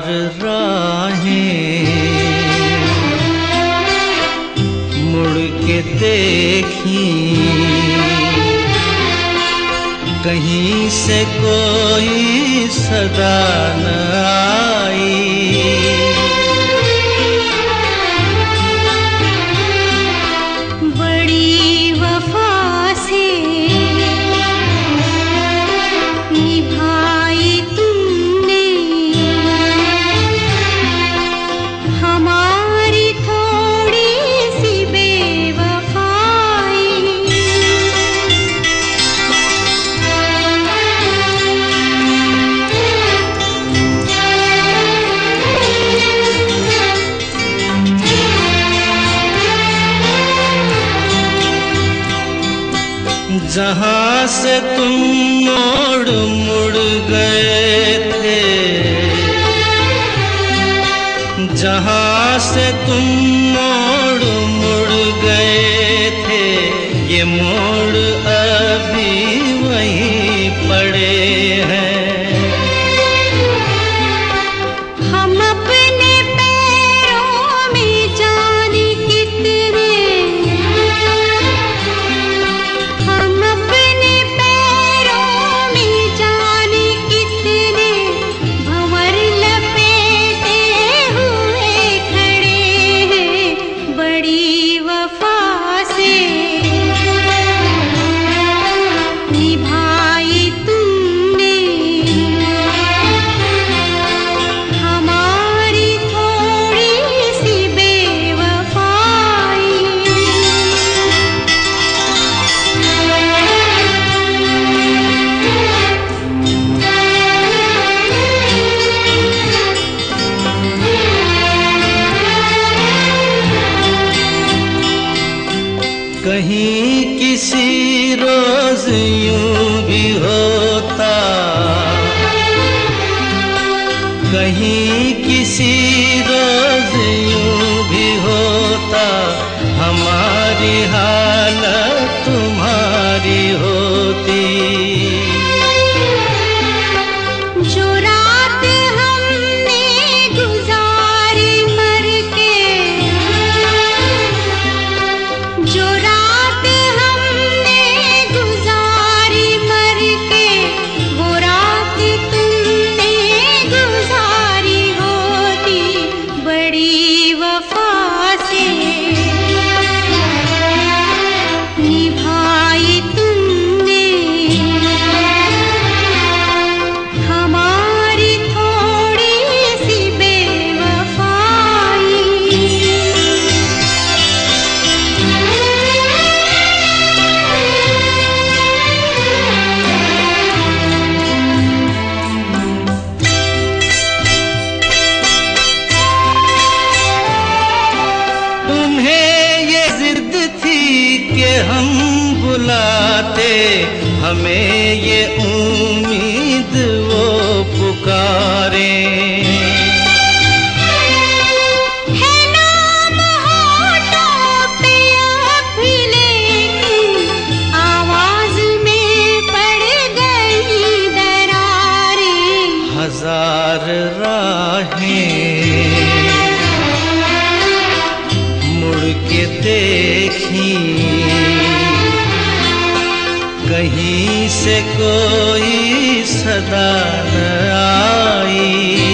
राहें मुड़ के देखी, कहीं से कोई सदा न आई। बड़ी वफा से निभाई तुमने हमारी थोड़ी सी बेवफाई। जहाँ से तुम मोड़ मुड़ गए थे, जहाँ से तुम मोड़ मुड़ गए थे, ये मोड़ अभी वहीं पड़े हैं। हम अपने पैरों में जाने कितने, हम अपने पैरों में जाने कितने भंवर लपेटे हुए खड़े हैं। बड़ी वफा से निभाई तुमने हमारी थोड़ी सी बेवफाई। कहीं किसी रोज यूं भी होता, कहीं किसी रोज यूं भी होता, हमारी हालत तुम्हारी होती। जो रात हमने गुजारी मर के, जो रात हमने गुजारी मर के, वो रात तुमने गुजारी होती। बड़ी वफा से निभाई तुमने हमारी थोड़ी सी बेवफाई। तुम्हें ये जिद थी कि हम बुलाते, हमें ये उम्मीद वो पुकारे। है नाम होठों पे अब भी लेकिन आवाज में पड़ गई दरारें। हजार राहें मुड़ के देखी, कहीं से कोई सदा न आई।